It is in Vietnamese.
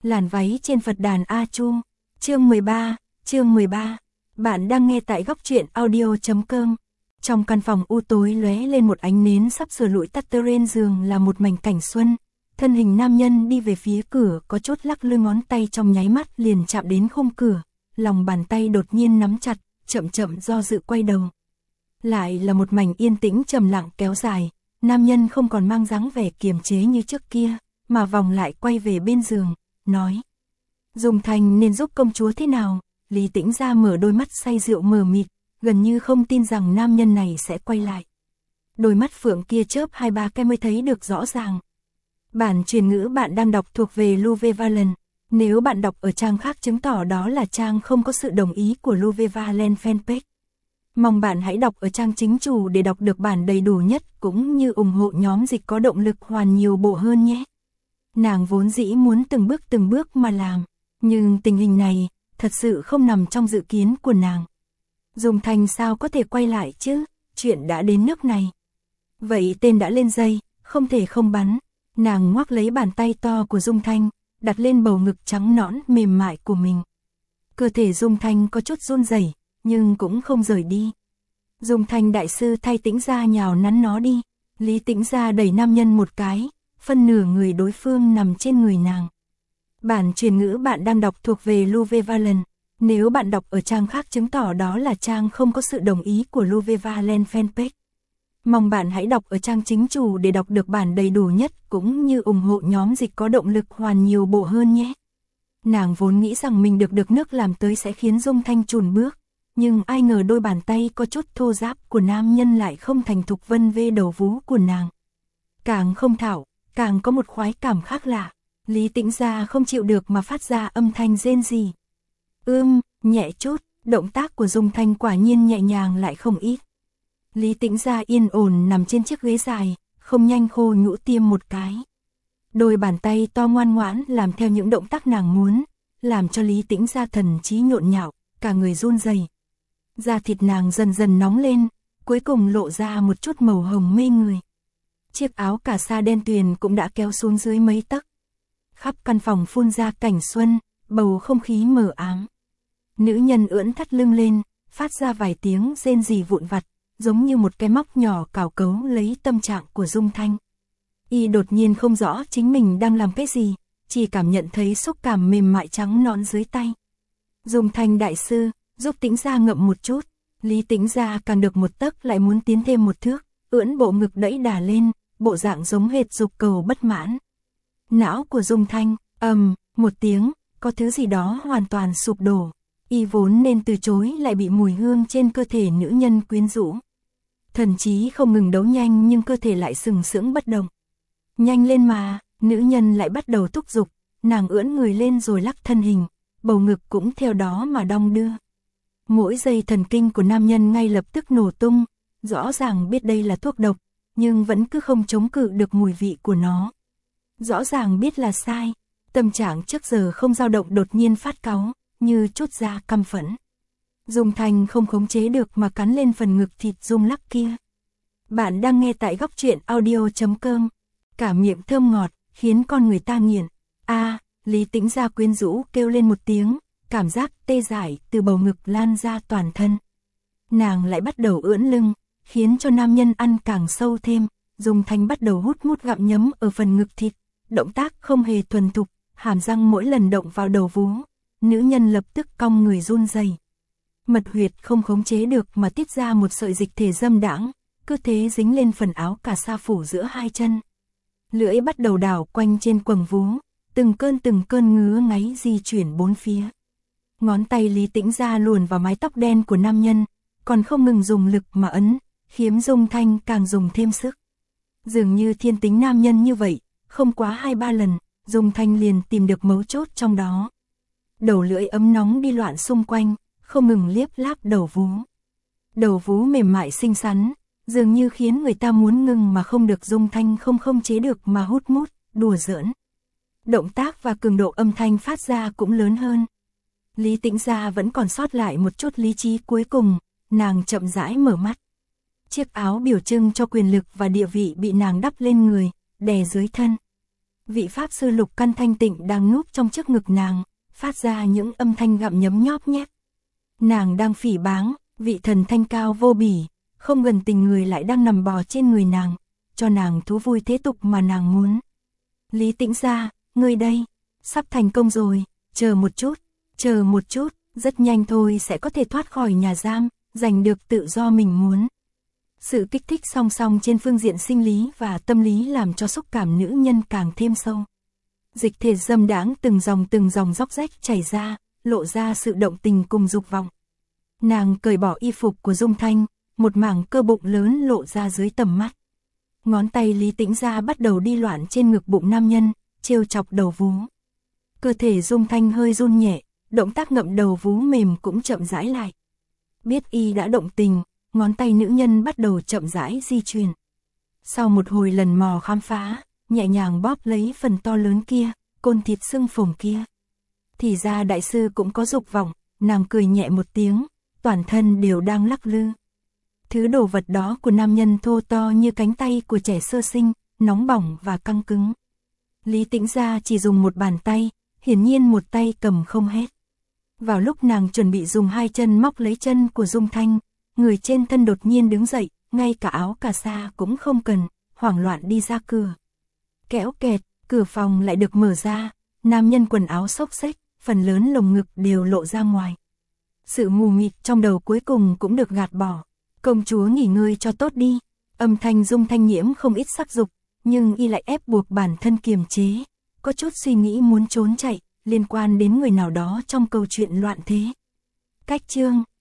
Làn váy trên Phật đàn A Chu. Chương 13. Bạn đang nghe tại góc truyện audio.com. Trong căn phòng u tối lóe lên một ánh nến sắp sửa lụi tắt, trên giường là một mảnh cảnh xuân. Thân hình nam nhân đi về phía cửa, có chút lắc lư, ngón tay trong nháy mắt liền chạm đến khung cửa. Lòng bàn tay đột nhiên nắm chặt, chậm chậm do dự quay đầu. Lại là một mảnh yên tĩnh trầm lặng kéo dài. Nam nhân không còn mang dáng vẻ kiềm chế như trước kia, mà vòng lại quay về bên giường, nói: Dung Thành nên giúp công chúa thế nào? Lý Tĩnh Gia mở đôi mắt say rượu mờ mịt, gần như không tin rằng nam nhân này sẽ quay lại. Đôi mắt phượng kia chớp 2-3 cái mới thấy được rõ ràng. Bản truyền ngữ bạn đang đọc thuộc về Louve Valen. Nếu bạn đọc ở trang khác chứng tỏ đó là trang không có sự đồng ý của Louve Valen fanpage. Mong bạn hãy đọc ở trang chính chủ để đọc được bản đầy đủ nhất, cũng như ủng hộ nhóm dịch có động lực hoàn nhiều bộ hơn nhé. Nàng vốn dĩ muốn từng bước mà làm, nhưng tình hình này thật sự không nằm trong dự kiến của nàng. Dung Thành sao có thể quay lại chứ, chuyện đã đến nước này. Vậy tên đã lên dây, không thể không bắn. Nàng ngoắc lấy bàn tay to của Dung Thanh, đặt lên bầu ngực trắng nõn mềm mại của mình. Cơ thể Dung Thanh có chút run rẩy, nhưng cũng không rời đi. Dung Thanh đại sư, thay Tĩnh Gia nhào nắn nó đi. Lý Tĩnh Gia đẩy nam nhân một cái, phân nửa người đối phương nằm trên người nàng. Bản truyền ngữ bạn đang đọc thuộc về Louve Valen. Nếu bạn đọc ở trang khác chứng tỏ đó là trang không có sự đồng ý của Louve Valen fanpage. Mong bạn hãy đọc ở trang chính chủ để đọc được bản đầy đủ nhất, cũng như ủng hộ nhóm dịch có động lực hoàn nhiều bộ hơn nhé. Nàng vốn nghĩ rằng mình được nước làm tới sẽ khiến Dung Thanh chùn bước, nhưng ai ngờ đôi bàn tay có chút thô ráp của nam nhân lại không thành thục vân vê đầu vú của nàng. Càng không thạo, càng có một khoái cảm khác lạ. Lý Tĩnh Gia không chịu được mà phát ra âm thanh rên rỉ. Nhẹ chút. Động tác của Dung Thanh quả nhiên nhẹ nhàng lại không ít. Lý Tĩnh Gia yên ổn nằm trên chiếc ghế dài, không nhanh khô nhũ tiêm một cái. Đôi bàn tay to ngoan ngoãn làm theo những động tác nàng muốn, làm cho Lý Tĩnh Gia thần trí nhộn nhạo, cả người run rẩy. Da thịt nàng dần dần nóng lên, cuối cùng lộ ra một chút màu hồng mê người. Chiếc áo cà sa đen tuyền cũng đã kéo xuống dưới mấy tấc. Khắp căn phòng phun ra cảnh xuân, bầu không khí mờ ám. Nữ nhân ưỡn thắt lưng lên, phát ra vài tiếng rên rỉ vụn vặt, giống như một cái móc nhỏ cào cấu lấy tâm trạng của Dung Thanh. Y đột nhiên không rõ chính mình đang làm cái gì, chỉ cảm nhận thấy xúc cảm mềm mại trắng nõn dưới tay. Dung Thanh đại sư, giúp Tĩnh Gia ngậm một chút. Lý Tĩnh Gia càng được một tấc lại muốn tiến thêm một thước, ưỡn bộ ngực đẩy đà lên, bộ dạng giống hệt dục cầu bất mãn. Não của Dung Thanh, một tiếng, có thứ gì đó hoàn toàn sụp đổ. Y vốn nên từ chối lại bị mùi hương trên cơ thể nữ nhân quyến rũ. Thần trí không ngừng đấu nhanh nhưng cơ thể lại sừng sững bất động. Nhanh lên mà, nữ nhân lại bắt đầu thúc giục, nàng ưỡn người lên rồi lắc thân hình, bầu ngực cũng theo đó mà đong đưa. Mỗi dây thần kinh của nam nhân ngay lập tức nổ tung, rõ ràng biết đây là thuốc độc, nhưng vẫn cứ không chống cự được mùi vị của nó. Rõ ràng biết là sai, tâm trạng trước giờ không dao động đột nhiên phát cáu, như trút ra căm phẫn. Dung Thanh không khống chế được mà cắn lên phần ngực thịt rung lắc kia. Bạn đang nghe tại góc truyện audio.com. Cả miệng thơm ngọt, khiến con người ta nghiện. Lý Tĩnh Gia quyến rũ kêu lên một tiếng, cảm giác tê dại từ bầu ngực lan ra toàn thân. Nàng lại bắt đầu ưỡn lưng, khiến cho nam nhân ăn càng sâu thêm. Dung Thanh bắt đầu hút mút gặm nhấm ở phần ngực thịt, động tác không hề thuần thục, hàm răng mỗi lần động vào đầu vú, nữ nhân lập tức cong người run rẩy. Mật huyệt không khống chế được mà tiết ra một sợi dịch thể dâm đãng, cứ thế dính lên phần áo cà sa phủ giữa hai chân. Lưỡi bắt đầu đảo quanh trên quầng vú, từng cơn ngứa ngáy di chuyển bốn phía. Ngón tay Lý Tĩnh Gia luồn vào mái tóc đen của nam nhân, còn không ngừng dùng lực mà ấn, khiến Dung Thanh càng dùng thêm sức. Dường như thiên tính nam nhân như vậy, không quá 2-3 lần, Dung Thanh liền tìm được mấu chốt trong đó. Đầu lưỡi ấm nóng đi loạn xung quanh, không ngừng liếp láp đầu vú. Đầu vú mềm mại xinh xắn, dường như khiến người ta muốn ngừng mà không được. Dung Thanh không chế được mà hút mút, đùa giỡn. Động tác và cường độ âm thanh phát ra cũng lớn hơn. Lý Tĩnh Gia vẫn còn sót lại một chút lý trí cuối cùng, nàng chậm rãi mở mắt. Chiếc áo biểu trưng cho quyền lực và địa vị bị nàng đắp lên người, đè dưới thân. Vị pháp sư lục căn thanh tịnh đang núp trong trước ngực nàng, phát ra những âm thanh gặm nhấm nhóp nhép. Nàng đang phỉ báng, vị thần thanh cao vô bỉ, không gần tình người lại đang nằm bò trên người nàng, cho nàng thú vui thế tục mà nàng muốn. Lý Tĩnh Gia, ngươi đây, sắp thành công rồi, chờ một chút, rất nhanh thôi sẽ có thể thoát khỏi nhà giam, giành được tự do mình muốn. Sự kích thích song song trên phương diện sinh lý và tâm lý làm cho xúc cảm nữ nhân càng thêm sâu. Dịch thể dâm đãng từng dòng róc rách chảy ra, lộ ra sự động tình cùng dục vọng. Nàng cởi bỏ y phục của Dung Thanh, một mảng cơ bụng lớn lộ ra dưới tầm mắt. Ngón tay Lý Tĩnh Gia bắt đầu đi loạn trên ngực bụng nam nhân, trêu chọc đầu vú. Cơ thể Dung Thanh hơi run nhẹ, động tác ngậm đầu vú mềm cũng chậm rãi lại. Biết y đã động tình, ngón tay nữ nhân bắt đầu chậm rãi di chuyển. Sau một hồi lần mò khám phá, nhẹ nhàng bóp lấy phần to lớn kia, côn thịt xương phồng kia. Thì ra đại sư cũng có dục vọng, nàng cười nhẹ một tiếng, toàn thân đều đang lắc lư. Thứ đồ vật đó của nam nhân thô to như cánh tay của trẻ sơ sinh, nóng bỏng và căng cứng. Lý Tĩnh Gia chỉ dùng một bàn tay, hiển nhiên một tay cầm không hết. Vào lúc nàng chuẩn bị dùng hai chân móc lấy chân của Dung Thanh, người trên thân đột nhiên đứng dậy, ngay cả áo cà sa cũng không cần, hoảng loạn đi ra cửa. Kéo kẹt, cửa phòng lại được mở ra, nam nhân quần áo xốc xếch, phần lớn lồng ngực đều lộ ra ngoài. Sự mù mịt trong đầu cuối cùng cũng được gạt bỏ. Công chúa nghỉ ngơi cho tốt đi. Âm thanh Dung Thanh nhiễm không ít sắc dục, nhưng y lại ép buộc bản thân kiềm chế, có chút suy nghĩ muốn trốn chạy, liên quan đến người nào đó trong câu chuyện loạn thế. Cách chương